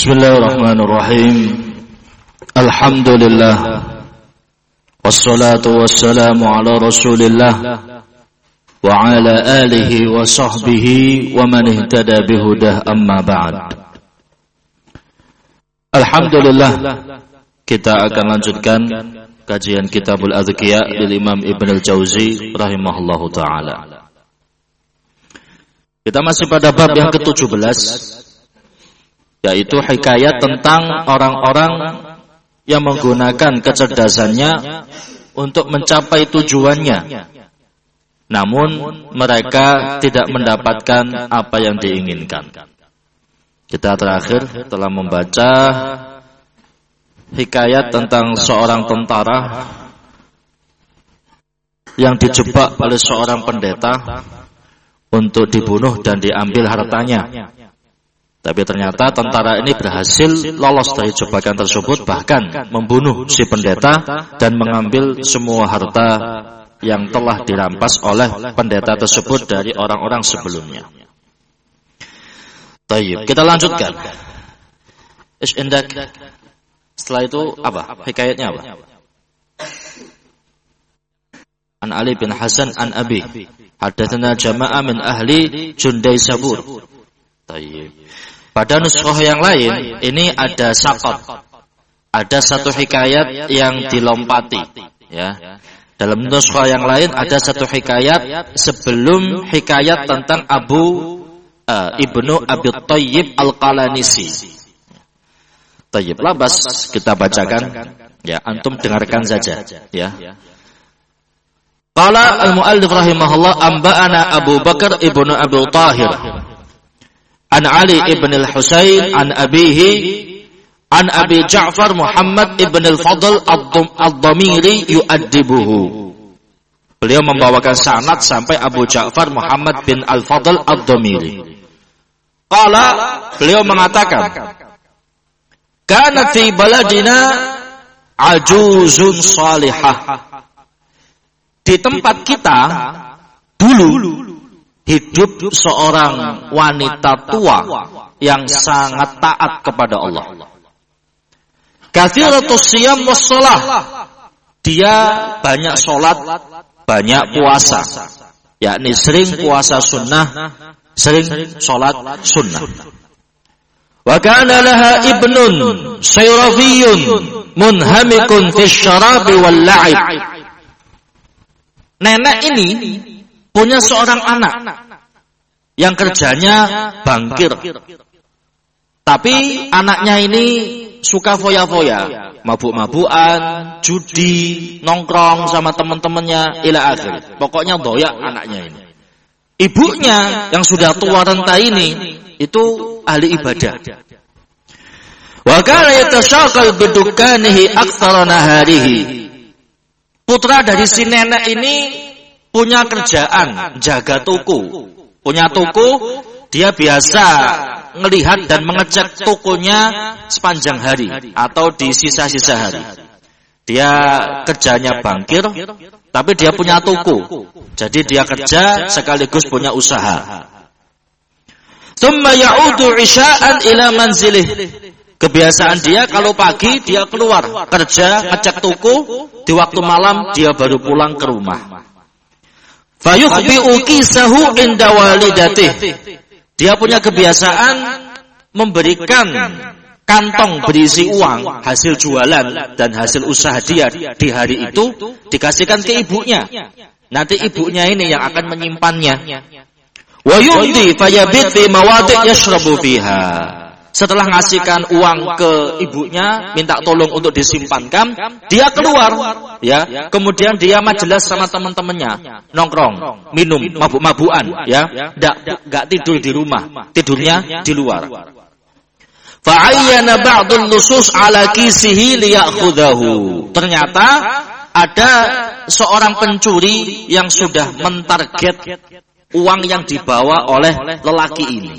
Bismillahirrahmanirrahim. Alhamdulillah. Wassalatu wassalamu ala Rasulillah wa ala alihi wa sahbihi wa man ihtada bihudah, amma ba'd. Alhamdulillah, kita akan lanjutkan kajian Kitabul Adhkiya dari Imam Ibn al-Jauzi rahimahullahu ta'ala. Kita masih pada bab yang ke-17, yaitu hikayat tentang orang-orang yang menggunakan kecerdasannya untuk mencapai tujuannya, namun mereka tidak mendapatkan apa yang diinginkan. Kita terakhir telah membaca hikayat tentang seorang tentara yang dijebak oleh seorang pendeta untuk dibunuh dan diambil hartanya. Tapi ternyata tentara ini berhasil lolos dari jebakan tersebut, bahkan membunuh si pendeta dan mengambil semua harta yang telah dirampas oleh pendeta tersebut dari orang-orang sebelumnya. Tayyib, kita lanjutkan. Is'indak. Setelah itu apa? Hikayatnya apa? An Ali bin Hasan an Abi. Hadatsana jama'ah min ahli Jundai Sabur. Tayyib. Pada nuskhah yang lain ini ada saqat, ada satu hikayat yang dilompati, ya. Dalam nuskhah yang lain ada satu hikayat sebelum hikayat tentang Ibnu Abi Thayyib Al-Qalanisi. Tayyib, labas kita bacakan, ya, antum dengarkan saja, ya. Qala al-muallif rahimahullah, amba'ana Abu Bakar ibnu Abi Tahir an Ali ibn al-Husayn an abihi an Abi Ja'far Muhammad ibn al-Fadl ad-Dhamiri yu'addibuhu. Beliau membawakan sanad sampai Abu Ja'far Muhammad bin al-Fadl ad-Dhamiri. Qala, beliau mengatakan, kana fi baladina ajuzun salihah. Di tempat kita dulu hidup seorang wanita tua yang sangat taat kepada Allah. Katsiratus shiyam was shalah. Dia banyak salat, banyak puasa. Yakni sering puasa sunnah, sering salat sunnah. Wa kana laha ibnun sayrafiyun munhamikun fis syarabi wal la'ib. Nenek ini punya seorang anak yang kerjanya bangkir. Tapi anaknya ini suka foya-foya, mabuk-mabukan, judi, nongkrong sama teman-temannya, ila akhir. Pokoknya doyak anaknya ini. Ibunya yang sudah tua renta ini itu ahli ibadah. Wa kana yatashaqal bidukanihi aktsara naharihi. Putra dari si nenek ini punya kerjaan jaga toko. Punya toko, dia biasa melihat dan mengecek tokonya sepanjang hari atau di sisa-sisa hari. Dia kerjanya bangkir, tapi dia punya toko. Jadi dia kerja sekaligus punya usaha. Tsumma ya'udu 'isha'an ila manzilih. Kebiasaan dia kalau pagi dia keluar kerja ngecek toko, di waktu malam dia baru pulang ke rumah. Fayukhbi'u kisahu inda walidatih. Dia punya kebiasaan memberikan kantong berisi uang hasil jualan dan hasil usaha dia di hari itu dikasihkan ke ibunya. Nanti ibunya ini yang akan menyimpannya. Wa yumdi fayabit fi mawadi' yashrabu fiha. Setelah ngasihkan uang ke ibunya, minta tolong untuk disimpankan, dia keluar, ya. Kemudian dia majelis sama teman-temannya, nongkrong, minum, mabuk-mabukan, ya. Enggak tidur di rumah, tidurnya di luar. Fa'ayyana ba'dul nusus ala kisihi liya'khudahu. Ternyata ada seorang pencuri yang sudah mentarget uang yang dibawa oleh lelaki ini.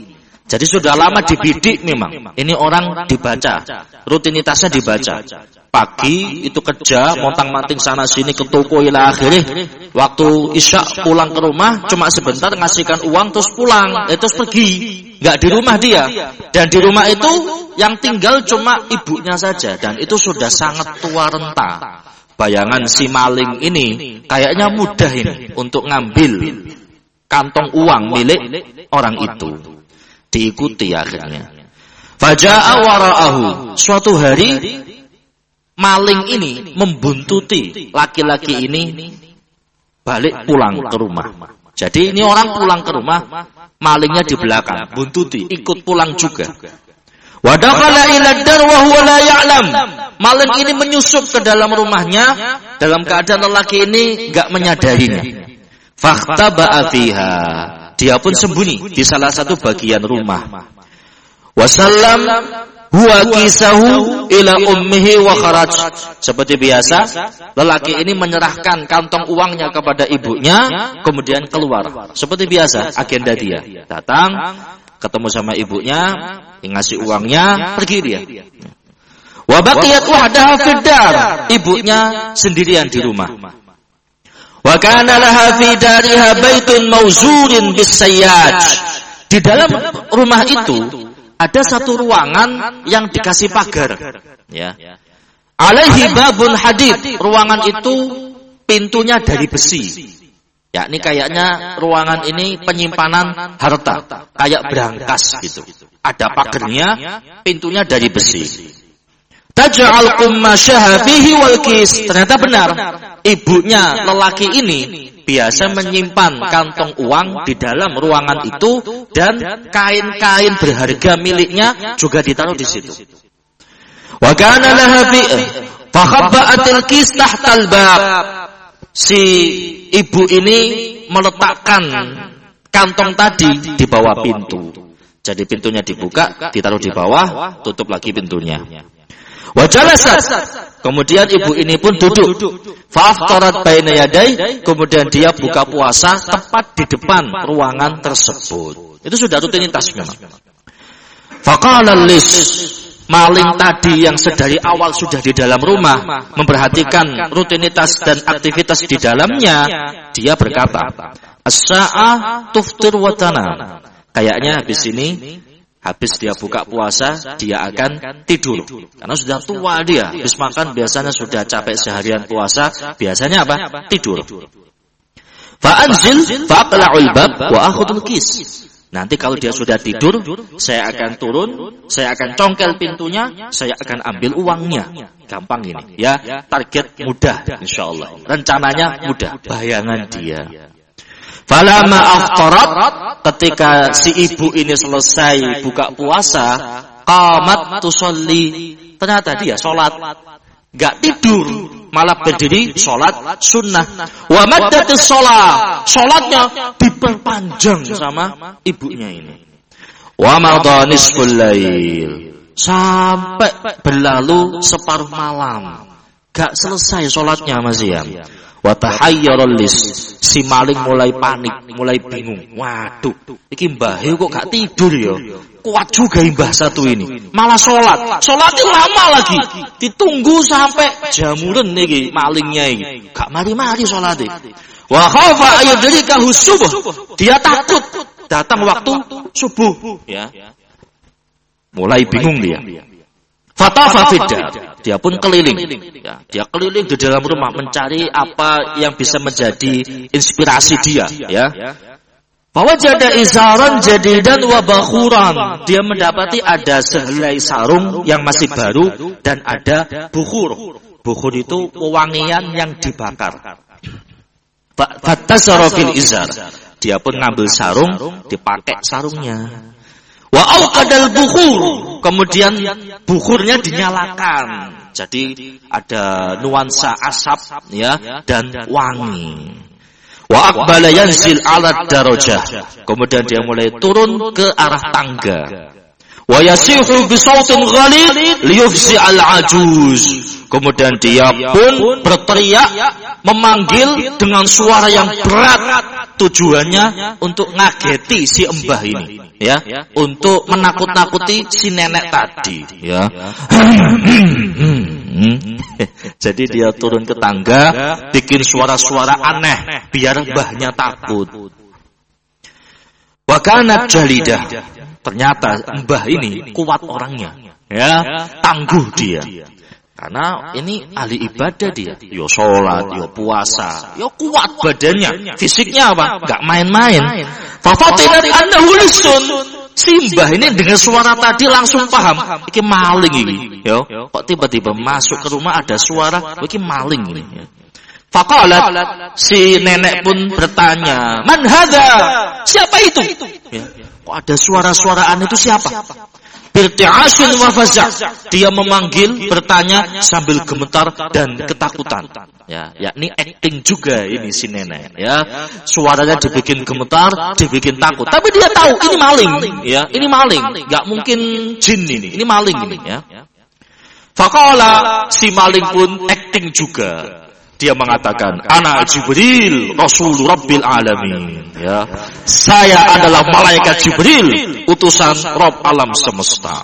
Jadi sudah lama dibidik memang. Ini orang dibaca, rutinitasnya dibaca. Pagi itu kerja, montang-manting sana sini ke toko ila akhirnya. Waktu isya pulang ke rumah, cuma sebentar ngasihkan uang terus pulang, terus pergi. Enggak di rumah dia. Dan di rumah itu yang tinggal cuma ibunya saja. Dan itu sudah sangat tua renta. Bayangan si maling ini kayaknya mudah ini untuk ngambil kantong uang milik orang itu. Diikuti akhirnya. Faja'a wara'ahu. Suatu hari maling ini membuntuti laki-laki ini balik pulang ke rumah. Jadi ini orang pulang ke rumah, malingnya di belakang, buntuti, ikut pulang juga. Wa dakhala ila dar wa huwa la ya'lam. Maling ini menyusup ke dalam rumahnya dalam keadaan lelaki ini enggak menyadarinya. Fakhtaba'a fiha. Dia pun sembunyi di salah satu bagian rumah. Wasallam huwa kisahu ila ummihi wa kharaj. Seperti biasa, lelaki ini menyerahkan kantong uangnya kepada ibunya, kemudian keluar. Seperti biasa, agenda dia. Datang, ketemu sama ibunya, ngasih uangnya, pergi dia. Wa baqiyat wahdaha fid dar. Ibunya sendirian di rumah. Wa kana laha fi dariha baitun mawzurin bis-sayyaj. Di dalam rumah itu ada satu ruangan yang dikasih pagar, ya. Alaihi babun hadid. Ruangan itu pintunya dari besi. Ya, ini kayaknya ruangan ini penyimpanan harta, kayak berangkas gitu. Ada pagarnya, pintunya dari besi. Taj'al qummasyaha fihi wal kis. Ternyata benar, ibunya lelaki ini biasa menyimpan kantong uang di dalam ruangan itu dan kain-kain berharga miliknya juga ditaruh di situ. Wa kana laha fa khabba'atil kis tahtal bab. Si ibu ini meletakkan kantong tadi di bawah pintu. Jadi pintunya dibuka, ditaruh di bawah, tutup lagi pintunya. Wa jalasat. Kemudian ibu ini pun duduk. Fa'aftarat baina yaday. Kemudian dia buka puasa tepat di depan ruangan tersebut. Itu sudah rutinitas memang. Faqala lis. Maling tadi yang sedari awal sudah di dalam rumah, memperhatikan rutinitas dan aktivitas di dalamnya, dia berkata, as-sa'ah tuftir wa tanam. Kayaknya habis ini, habis dia buka puasa, dia akan tidur. Karena sudah tua dia. Habis makan biasanya sudah capek seharian puasa. Biasanya apa? Tidur. Fa'anzil fa'aqla'ul bab wa akhudul kis. Nanti kalau dia sudah tidur, saya akan turun, saya akan congkel pintunya, saya akan ambil uangnya. Gampang ini. Ya, target mudah insyaallah. Rencananya mudah. Bayangan dia. Falama aftarat, ketika si ibu ini selesai buka puasa, qamat tusolli. Ternyata dia sholat, gak tidur, malah berdiri sholat sunnah. Wa maddatis sholat, sholatnya diperpanjang sama ibunya ini. Wa madha nisful lail, sampai berlalu separuh malam, gak selesai sholatnya masih ya. Wa tahayyarul lis, si maling mulai panik, mulai bingung. Waduh, iki mbahe kok gak tidur ya. Kuat juga mbah satu ini. Malah sholat. Sholatnya lama lagi. Ditunggu sampai jamuran iki malingnya iki. Gak mari-mari sholatnya. Wa khafa ayyudrikahu subuh. Dia takut datang waktu subuh, ya. Mulai bingung dia. Fatafa fidda, dia pun keliling. Ya, dia keliling di dalam rumah mencari apa yang bisa menjadi inspirasi dia. Ya. Fawajada izaran jadidan wa bakhuran. Dia mendapati ada sehelai sarung yang masih baru dan ada bukhur. Bukhur itu wewangian yang dibakar. Fatasara fil izar. Dia pun ngambil sarung, dipakai sarungnya. Wa auqadal bukhur, kemudian bukhurnya dinyalakan. Jadi ada nuansa asap ya dan wangi. Wa aqbala yanzil 'ala darajah. Kemudian dia mulai turun ke arah tangga. Wa yasihu bi sautin ghalid liyufzi al-ajuz. Kemudian dia pun berteriak memanggil dengan suara yang berat tujuannya untuk ngageti si mbah ini, ya, untuk menakut-nakuti si nenek tadi, ya. Jadi dia turun ke tangga, bikin suara-suara aneh biar mbahnya takut. Wa kanat jalidah. Ternyata mbah ini kuat orangnya, ya, tangguh dia. Karena ini ahli ibadah dia, yo sholat, yo puasa, yo kuat badannya, fisiknya apa? Gak main-main. Fafatinat annahu lisun. Si mbah ini dengan suara tadi langsung paham, iki maling ini. Yo, kok tiba-tiba masuk ke rumah ada suara, iki maling ini. Faqalat, si nenek pun bertanya, man hadza? Siapa itu? Ya, kok ada suara-suara aneh itu siapa? Birti'asun wa faza'. Dia memanggil, bertanya sambil gemetar dan ketakutan. Ya, yakni acting juga ini si nenek, ya. Suaranya dibikin gemetar, dibikin takut. Tapi dia tahu ini maling, ya. Ini maling, enggak mungkin jin ini. Ini maling ini, ya. Faqala, si maling pun acting juga. Dia mengatakan, ana Jibril, Rasul Rabbil Alamin. Ya, saya adalah malaikat Jibril, utusan Rabb alam semesta.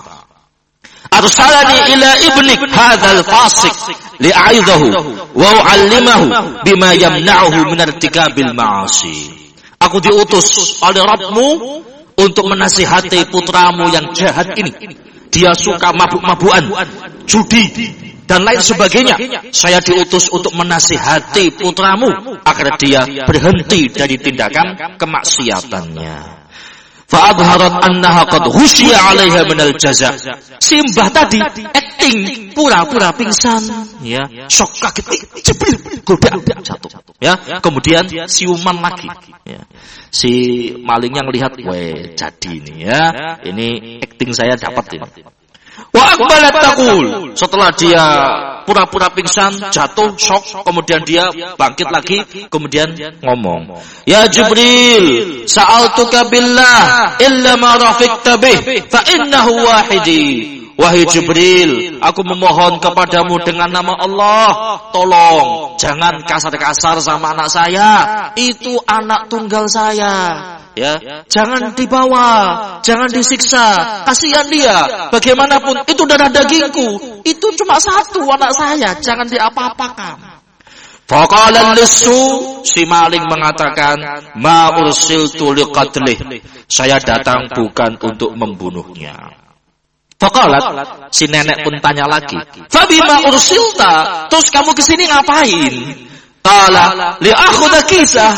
Arsalani ila ibnik hadzal fasik li'aidhahu wa u'allimahu bima yamna'uhu min irtikabil ma'asi. Aku diutus oleh Rabbmu untuk menasihati putramu yang jahat ini. Dia suka mabuk-mabukan, judi, dan lain sebagainya. Saya diutus untuk menasihati putramu agar dia berhenti dari tindakan kemaksiatannya. Fa'adharat annaha qad husyiya 'alaiha minal jaza'. Si mbah tadi acting pura-pura pingsan, ya, shock kaget, Jibril godak jatuh, ya. Kemudian siuman lagi, ya. Si malingnya ngelihat, weh, jadi ini, ya. Ini acting saya dapat ini. Wa aqbalat taqul. Setelah dia pura-pura pingsan, jatuh, shock, kemudian dia bangkit lagi, kemudian ngomong, ya Jibril, sa'altuka billah illa ma rafiqta bih fa innahu wahidi. Wahai Jibril, aku memohon kepadamu dengan nama Allah, tolong jangan kasar-kasar sama anak saya, itu anak tunggal saya. Ya, jangan dibawa, jangan disiksa, kasihan dia. Bagaimanapun itu darah dagingku, itu cuma satu anak saya, jangan diapa-apakan. Faqala lisu, si maling mengatakan, ma ursiltu liqatlih. Saya datang bukan untuk membunuhnya. Faqalat, si nenek pun tanya lagi, fabima ursilta? Terus kamu kesini ngapain? Qala li akhudha kisah.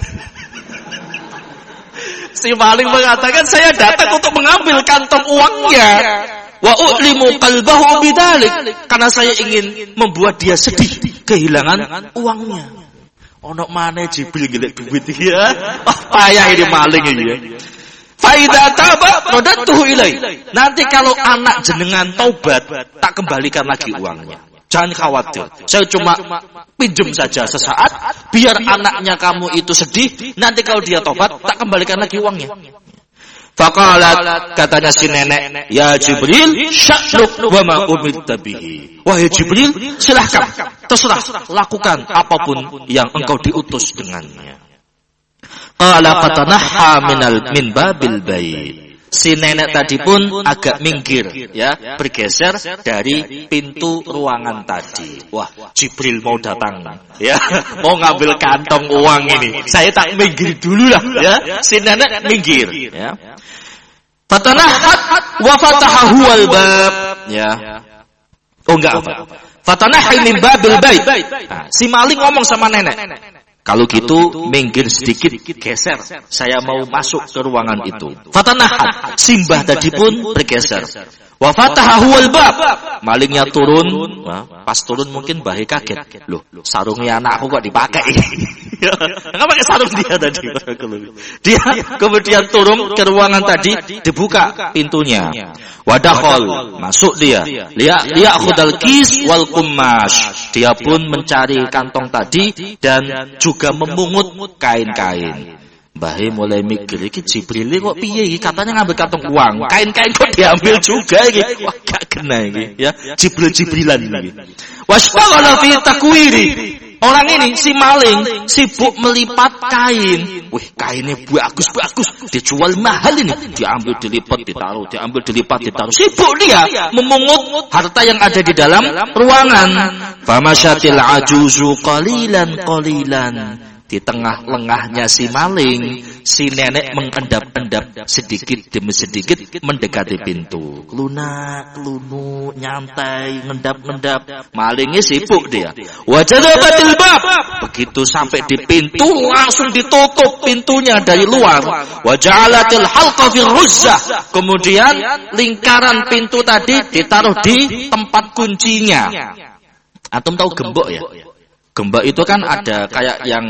Si maling mengatakan, saya datang untuk mengambil kantong uangnya. Wa u'limu qalbahu bidzalik, karena saya ingin membuat dia sedih kehilangan uangnya. Ono maneh Jibril golek duit ya. Oh, payah ini maling ini ya. Fa idza taba radatuhu ilai. Nanti kalau anak jenengan taubat, tak kembalikan lagi uangnya. Jangan khawatir, saya cuma pinjam saja sesaat, biar anaknya kamu itu sedih, nanti kalau dia tobat, tak kembalikan lagi uangnya. Faqalat, katanya si nenek, ya Jibril, sya'nuk wa ma umirta bihi. Wahai Jibril, silahkan, terserah, lakukan apapun yang engkau diutus dengannya. Qala fatanahha min babil bait. Si nenek tadi pun agak minggir, ya, bergeser dari pintu ruangan tadi. Wah, Jibril mau datang, ya, mau ngambil kantong uang ini. Saya tak minggir dulu lah, ya. Si nenek minggir, ya. Fatanahat wa fatahahu al-bab, ya. Oh enggak apa. Fatanahi min babil bait. Nah, si maling ngomong sama nenek, kalau gitu minggir sedikit, geser. Saya mau masuk ke ruangan itu. Fatanahat, simbah tadi pun bergeser. Wa fatahahu al-bab. Malingnya turun, pas turun mungkin bahe kaget. Loh, sarungnya anakku kok dipakai? Enggak pakai sarung dia tadi. Dia kemudian turun ke ruangan tadi, dibuka pintunya. Wa dakhal, masuk dia. Liya khudal kis wal qummash. Dia pun mencari kantong tadi dan juga memungut kain-kain. Bahe mulai mikir, iki Jibril kok piye iki, katanya ngambil kantong uang, kain-kain kok diambil juga iki. Wah, gak kena iki, ya. Jibril-jibrilan iki. Wasfaghala fi takwiri. orang ini si maling sibuk melipat kain. Wih, kainnya bagus, dijual mahal ini. Diambil, dilipat, ditaruh, diambil, dilipat, ditaruh. Sibuk dia memungut harta yang ada di dalam ruangan. Famasyatil ajuzu qalilan. Di tengah lengahnya si maling, si nenek mengendap-endap sedikit demi sedikit mendekati pintu. Kelunak, kelunu, nyantai, ngendap-ngendap. Malingnya sibuk dia. Wajadabatil bab. Begitu sampai di pintu langsung ditutup pintunya dari luar. Waja'alatil halqa fi ruzzah. Kemudian lingkaran pintu tadi ditaruh di tempat kuncinya. Antum tahu gembok ya? Gembok itu kan ada kayak yang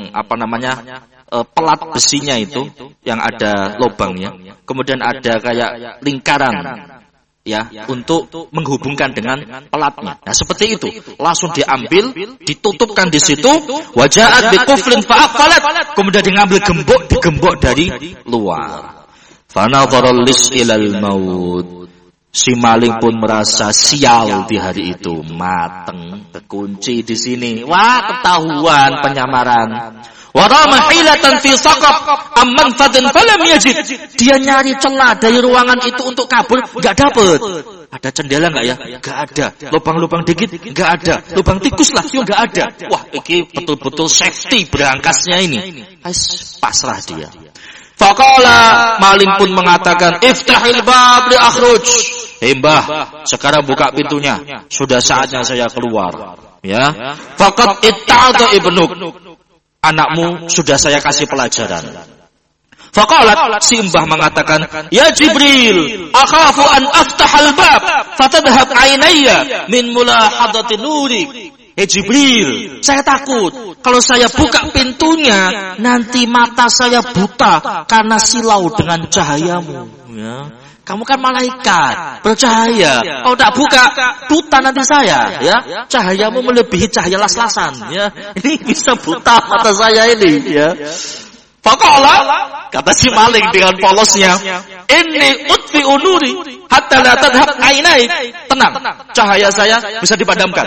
pelat besinya itu yang ada lubangnya. Kemudian ada kayak lingkaran ya untuk menghubungkan dengan pelatnya. Nah, seperti itu. Langsung diambil, ditutupkan di situ, waja'at biquflin fa'aqalat. Kemudian diambil digembok dari luar. Fanadharal lis ilal maut. Si maling pun merasa sial di hari itu, mateng, terkunci di sini. Wah, ketahuan penyamaran. Wa rama hilatan fi saqaf amman fadin falam yajid. Dia nyari celah dari ruangan itu untuk kabur, enggak dapat. Ada jendela enggak ya? Enggak ada. Lubang-lubang dikit enggak ada. Lubang tikus lah yo enggak ada. Wah, ini betul-betul safety berangkasnya ini. Pasrah dia. Faqala, maling pun mengatakan, iftahil bab li akhruj. Mbah, sekarang buka pintunya. Sudah saatnya saya keluar. Ya. Faqad itta'adha ibnuk. Anakmu sudah saya kasih pelajaran. Faqalat, si mbah mengatakan, ya Jibril, akhafu an aftahal bab fatadhhab aynayya min mulahadati nurik. Jibril, saya takut kalau saya buka pintunya nanti mata saya buta karena silau dengan cahayamu. Ya. Kamu kan malaikat, bercahaya. Kalau tak buka, buta nanti saya. Ya, cahayamu melebihi cahaya las-lasan. Ya, ini bisa buta mata saya ini. Ya. Faqala, kata si maling dengan polosnya, inni utfi unuri hatta la tadhhab ainai. Tenang, cahaya saya bisa dipadamkan.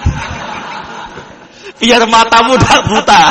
Biar matamu tak buta.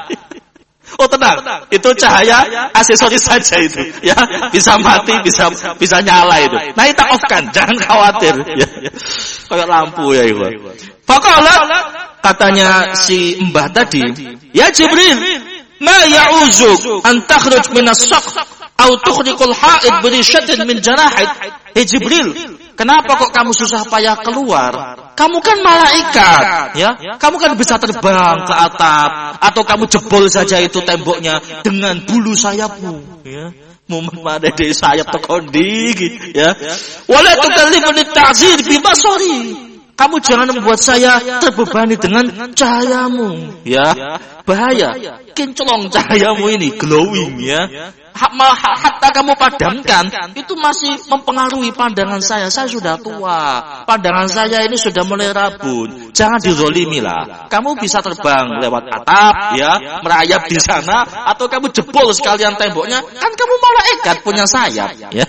Oh tenang, itu cahaya aksesoris saja itu, ya bisa mati, bisa nyala itu. Nah kita off-kan, jangan khawatir. Ya. Kayak lampu ya itu. Faqala, katanya si mbah tadi, ya Jibril, ma ya'uzuk an takhruj min as-saqf aw tukhriqul ha'id bi rishatin min jarahid. Jibril, kenapa kok kamu susah payah keluar? Kamu kan malaikat, ya? Kamu kan bisa terbang ke atap, atau kamu jebol saja itu temboknya dengan bulu sayapmu, ya? Mumpung ada di sayap tekondi, ya? Wala tukallifuni ta'zir bi basari. Kamu jangan membuat saya terbebani dengan cahayamu, ya? Bahaya, kinclong cahayamu ini, glowing, ya? Hatta kamu padamkan, itu masih mempengaruhi pandangan saya. Saya sudah tua, pandangan saya ini sudah mulai rabun. Jangan dizolimi lah. Kamu bisa terbang lewat atap, ya, merayap di sana, atau kamu jebol sekalian temboknya. Kan kamu malaikat punya sayap, ya.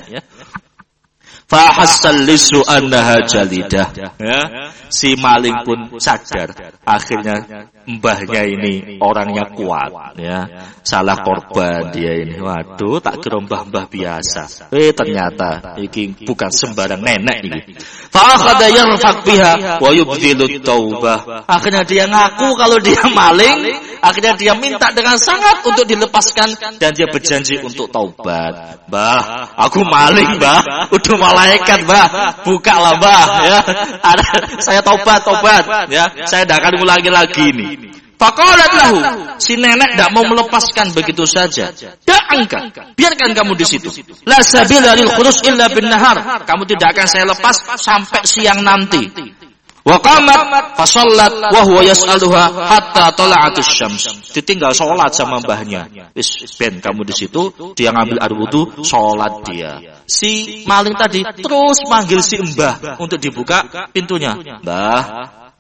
Fahassal lisu annaha jalidah. Ya. Si maling pun sadar. Akhirnya mbahnya ini orangnya kuat. Ya. Salah korban dia ini. Waduh, tak kira mbah-mbah biasa. Ternyata ini bukan sembarang nenek ini. Fa'akhadha yarfaq biha wa yubdilut taubah. Akhirnya dia ngaku kalau dia maling. Akhirnya dia minta dengan sangat untuk dilepaskan. Dan dia berjanji untuk taubat. Mbah, aku maling, mbah. Udah malaikat, mbah. Bukalah, mbah. Ya. Saya taubat. Ya. Saya tidak akan ulangi lagi ini. Faqalat lahu, si nenek tidak mau melepaskan begitu saja. Da'angka, biarkan kamu di situ. La sabila lil khulus illa bin nahar. Kamu tidak akan saya lepas sampai siang nanti. Wa qamat fa shallat wa huwa yas'aluha hatta tala'atus syams. Ditinggal salat sama mbahnya. Wis ben kamu di situ, dia ngambil air wudu, salat dia. Si maling tadi terus manggil si mbah untuk dibuka pintunya. Mbah,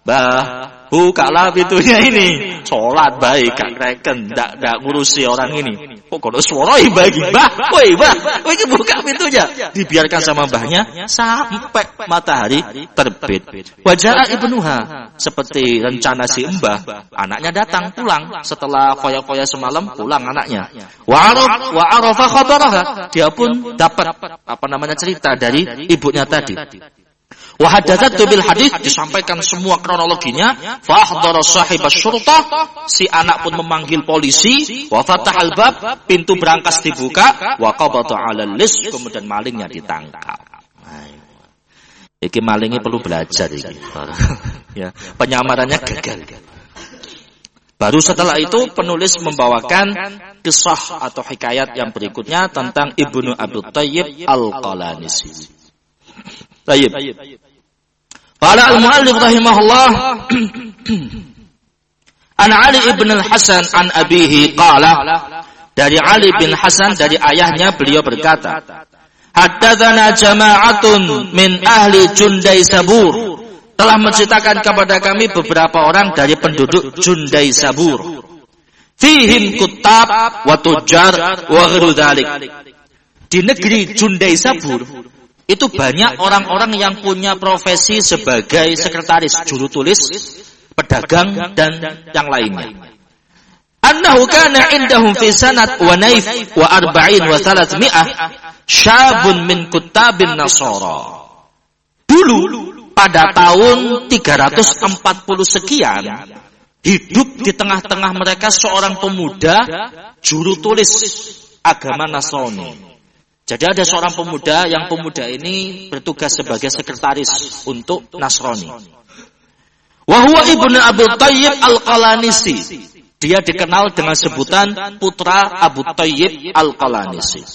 Mbah, bukalah pintunya ini. Sholat baik, gak reken, gak ngurusi orang ini. Kok kalau suara bagi mbah, woi mbah, ini buka pintunya. Dibiarkan sama mbahnya sampai matahari terbit. Wajah ibnuha, seperti rencana si mbah, anaknya datang pulang setelah foya-foya semalam, pulang anaknya. Wa arafa khabaraha, dia pun dapat cerita dari ibunya tadi. Wa hadatsatu bil hadits, disampaikan semua kronologinya. Fa ahdara sahibas syurtah, si anak pun memanggil polisi. Wa fatahal bab, pintu berangkas dibuka. Wa qabata 'alal lis, kemudian malingnya ditangkap. Iki malingnya perlu belajar iki. Ya, penyamarannya gagal. Baru setelah itu penulis membawakan kisah atau hikayat yang berikutnya tentang Ibnu Abi Thayyib Al-Qalanisi. Tayyib. Qala al-muallif rahimahullah an Ali ibn al-Hasan an abihi qala, dari Ali bin Hasan dari ayahnya beliau berkata, haddatsana jama'atun min ahli Jundai Sabur, telah menceritakan kepada kami beberapa orang dari penduduk Jundai Sabur, fihim kutab wa tujjar wa ghairu dzalik. Di negeri Jundai Sabur itu banyak orang-orang yang punya profesi sebagai sekretaris, juru tulis, pedagang, dan yang lainnya. Annahu kana indahum fi sanat wa naif wa arba'in wa thalathmi'ah syabun min kutabin nasara. Dulu, pada tahun 340 sekian, hidup di tengah-tengah mereka seorang pemuda juru tulis agama Nasrani. Jadi ada seorang pemuda, yang pemuda ini bertugas sebagai sekretaris untuk Nasrani. Wa huwa ibnu Abi Thayyib Al-Qalanisi. Dia dikenal dengan sebutan putra Abu Thayyib Al-Qalanisi.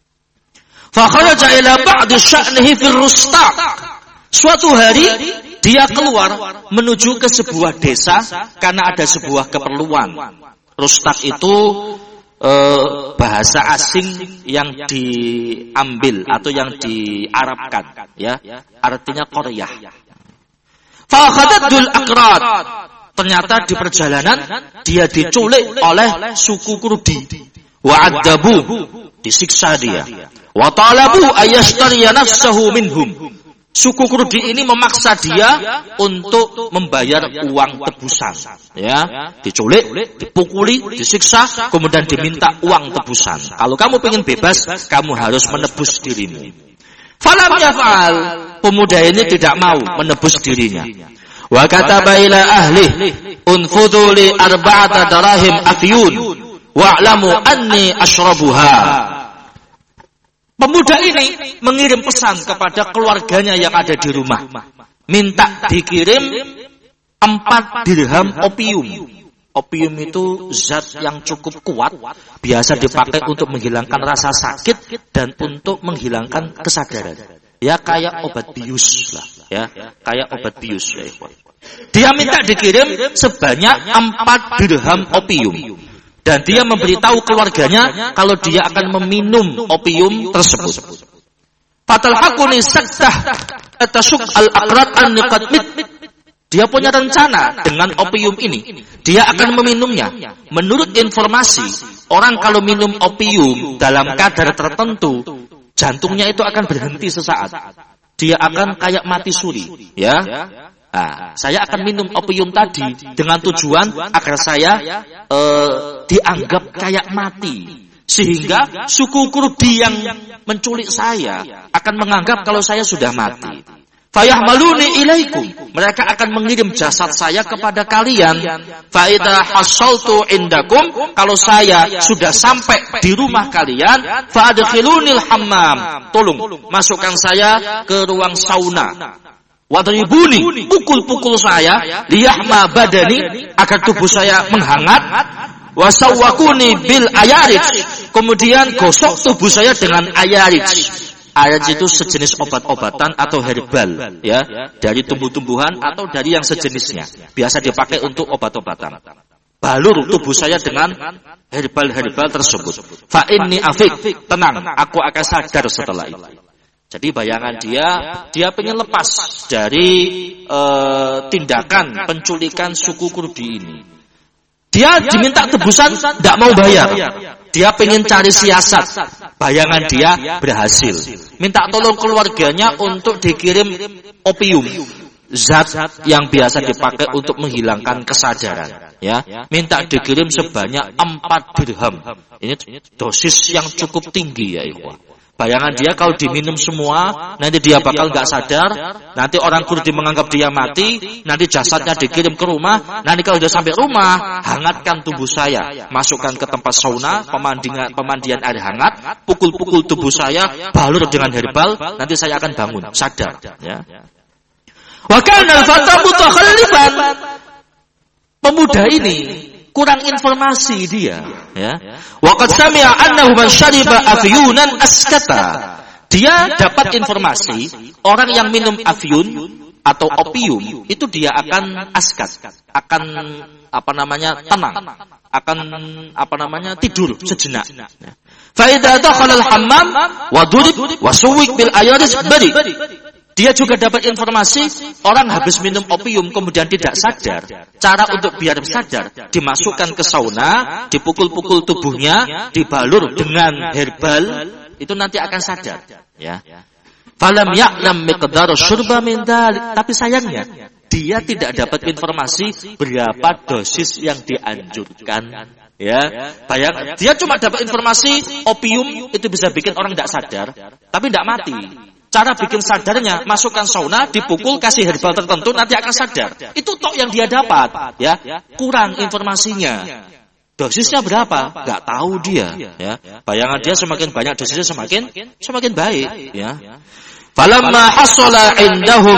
Fa kharaja ila ba'di sya'nihi fi Rustaq. Suatu hari dia keluar menuju ke sebuah desa karena ada sebuah keperluan. Rustaq itu bahasa asing yang diambil atau yang diarabkan, ya, artinya Korea. Fa khadatul aqrat, ternyata di perjalanan dia diculik oleh suku Kurdi. Wa adzabu, disiksa dia. Wa talabu ayashtariya nafsahu minhum. Suku Kurdi ini memaksa dia untuk membayar uang tebusan. Ya, diculik, dipukuli, disiksa, kemudian diminta uang tebusan. Kalau kamu ingin bebas, kamu harus menebus dirimu. Falam yaf'al, pemuda ini tidak mau menebus dirinya. Wa kataba ila ahli, unfudhu li arba'ata darahim afyun, wa'lamu anni ashrabuha. Pemuda ini mengirim pesan kepada keluarganya yang ada di rumah. Minta dikirim 4 dirham opium. Opium itu zat yang cukup kuat, biasa dipakai untuk menghilangkan rasa sakit dan untuk menghilangkan kesadaran. Ya, kayak obat bius lah, ya, kayak obat bius. Ya. Dia minta dikirim sebanyak 4 dirham opium. Dan dia memberitahu keluarganya kalau dia akan meminum opium tersebut. Fatalhaquni saktah atasuk al-aqrat an-niqatmit. Dia punya rencana dengan opium ini. Dia akan meminumnya. Menurut informasi, orang kalau minum opium dalam kadar tertentu, jantungnya itu akan berhenti sesaat. Dia akan kayak mati suri, ya. Nah, saya akan minum opium tadi dengan tujuan agar saya dianggap kayak mati. Sehingga suku Kurdi yang menculik saya akan menganggap kalau saya sudah mati. Fayahmaluni ilaikum. Mereka akan mengirim jasad saya kepada kalian. Fa idza hasaltu indakum. Kalau saya sudah sampai di rumah kalian, fa adkhilunil hammam. Tolong masukkan saya ke ruang sauna. Wadribuni, pukul-pukul saya, liyahma badani, agar tubuh saya menghangat. Wasawwakuni bil ayarij, kemudian gosok tubuh saya dengan ayarij. Ayarij itu sejenis obat-obatan atau herbal, ya, dari tumbuh-tumbuhan atau dari yang sejenisnya. Biasa dipakai untuk obat-obatan. Balur tubuh saya dengan herbal-herbal tersebut. Fa inni afik, tenang, aku akan sadar setelah itu. Jadi bayangan dia pengen lepas dari tindakan penculikan suku Kurdi ini. Dia diminta tebusan, tidak mau bayar. Dia pengen cari siasat. Bayangan dia berhasil. Minta tolong keluarganya untuk dikirim opium, zat yang biasa dipakai untuk menghilangkan kesadaran. Ya, minta dikirim sebanyak 4 dirham. Ini dosis yang cukup tinggi ya ikhwah. Bayangan dia kalau diminum semua, nanti dia bakal nggak sadar. Nanti orang Kurdi menganggap dia mati. Nanti jasadnya dikirim ke rumah. Nanti kalau sudah sampai rumah, hangatkan tubuh saya, masukkan ke tempat sauna, pemandian air hangat, pukul-pukul tubuh saya, balur dengan herbal. Nanti saya akan bangun, sadar. Ya. Wa kana al-fata mutakhallifan. Pemuda ini kurang informasi dia, ya. Wa qad sami'a annahu man shariba afyunan askata. Dia dapat informasi orang yang minum afyun atau opium itu dia akan askat, akan tenang, akan tidur sejenak. Fa idza dakhala al-hammam wa durib wa suwik bil ayaris bari. Dia juga dapat informasi orang habis minum opium kemudian tidak sadar. Cara untuk biar sadar, dimasukkan ke sauna, dipukul-pukul tubuhnya, dibalur dengan herbal, itu nanti akan sadar. Ya. Falam ya'lam miqdar syurba min dzalik. Tapi sayangnya, dia tidak dapat informasi berapa dosis yang dianjurkan. Ya, bayang, dia cuma dapat informasi opium itu bisa bikin orang tidak sadar, tapi tidak mati. Cara bikin sadarnya, masukkan sauna, dipukul, kasih herbal tertentu, nanti akan sadar. Itu tok yang dia dapat, ya. Kurang informasinya. Dosisnya berapa? Gak tahu dia, ya. Bayangan dia semakin banyak dosisnya semakin baik, ya. Falamma hasala indahum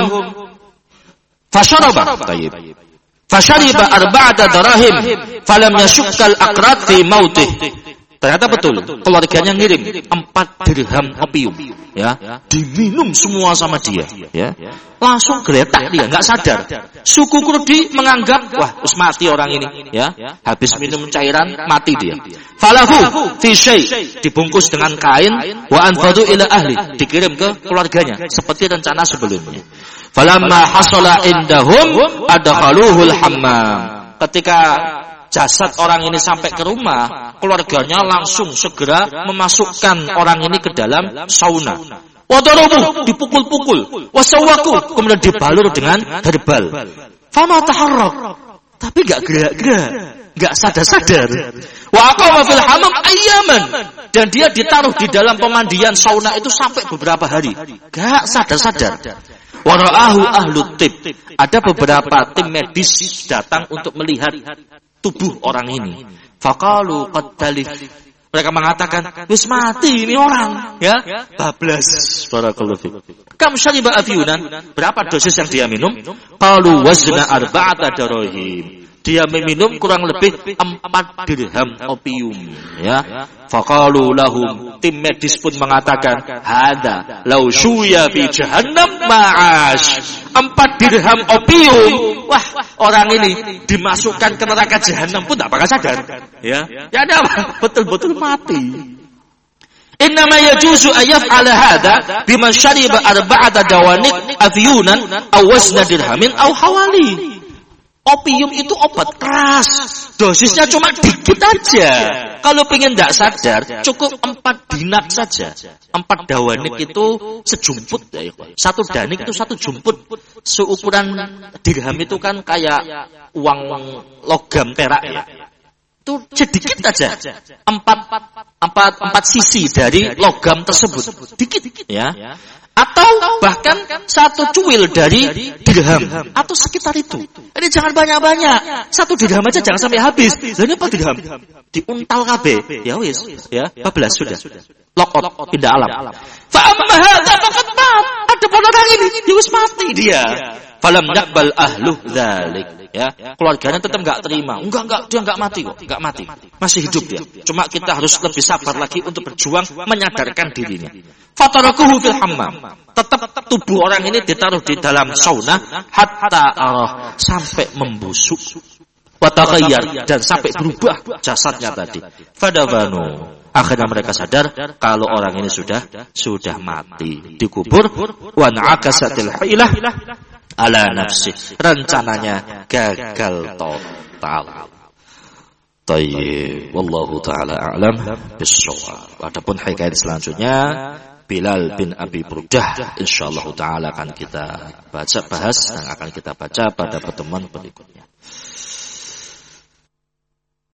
fasharaba. Tayyib. Fashariba arba'ata darahim falam yashukkal aqrat fi mautih. Ternyata betul, keluarganya ngirim 4 dirham opium, ya, diminum semua sama dia, ya, langsung geletak dia, nggak sadar. Suku Kurdi menganggap, wah, us mati orang ini, ya, habis minum cairan mati dia. Falahu fi syai, dibungkus dengan kain, wa anfadu ila ahli, dikirim ke keluarganya, seperti rencana sebelumnya. Falamma hasala indahum adkhaluhul hammam. Ketika jasad orang ini sampai ke rumah, keluarganya langsung segera memasukkan orang ini ke dalam sauna. Wadarabu, dipukul-pukul. Wasawaku, kemudian dibalur dengan herbal. Fama taharrak, tapi enggak gerak-gerak, enggak sadar-sadar. Wa aqama fil hammam ayyaman, dan dia ditaruh di dalam pemandian sauna itu sampai beberapa hari. Enggak sadar-sadar. Wara'ahu ahlut tib, ada beberapa tim medis datang untuk melihat tubuh orang ini. Faqalu qad talif. Mereka mengatakan, wis mati ini orang, ya. Bablas. Barakallahu fiik. Kam syariba afyunan? Berapa dosis yang dia minum? Qalu wazna arba'ata darahim. Dia meminum kurang lebih 4 dirham opium, ya. Faqalu lahum, tim medis pun mengatakan, hada law syuya fi jahannam ma'ash. 4 dirham opium, wah, orang ini dimasukkan ke neraka jahanam pun tak bakal sadar, ya. Ya ada apa? Betul-betul mati. Innama yajuzu ayaf'ala hadha biman syariba arba'ata dawanik afyunan aw wazna dirhamin aw hawali. Opium itu obat keras, dosisnya cuma dikit aja. Kalau pengen tidak sadar, cukup 4 dinar saja. 4 dawanik itu sejumput, ya. 1 danik itu 1 jumput. Seukuran dirham itu kan kayak uang logam perak, ya. Itu sedikit aja. 4 sisi dari logam tersebut, dikit, ya. Atau bahkan 1 cuil dari dirham, atau sekitar itu. Ini jangan banyak-banyak. 1 dirham aja jangan sampai habis. Lah ini 4 dirham diuntal kabeh. Ya wis, ya, 14 sudah. Lokot pindah alam. Fa amma hadza faqad mat. Ada orang ini, dia wis mati dia. Falam yaqbal ahlu dzalik. Ya, keluarganya tetap enggak terima. Enggak, dia enggak mati kok, enggak mati. Masih hidup dia. Cuma kita harus lebih sabar lagi untuk berjuang menyadarkan dirinya. Fatarakuhu fil hammam. Tetap tubuh orang ini ditaruh di dalam sauna hatta arah, sampai membusuk. Wa taghayyar, dan sampai berubah jasadnya tadi. Fadavanu. Akhirnya mereka sadar kalau orang ini sudah mati, dikubur. Wa na'akasatil hilah ala nafsi, rencananya gagal total. Tayyib, wallahu taala a'lam bis-shawab. Adapun hikayat selanjutnya Bilal bin Abi Burdah, insyaallah taala akan kita bahas dan akan kita baca pada pertemuan berikutnya.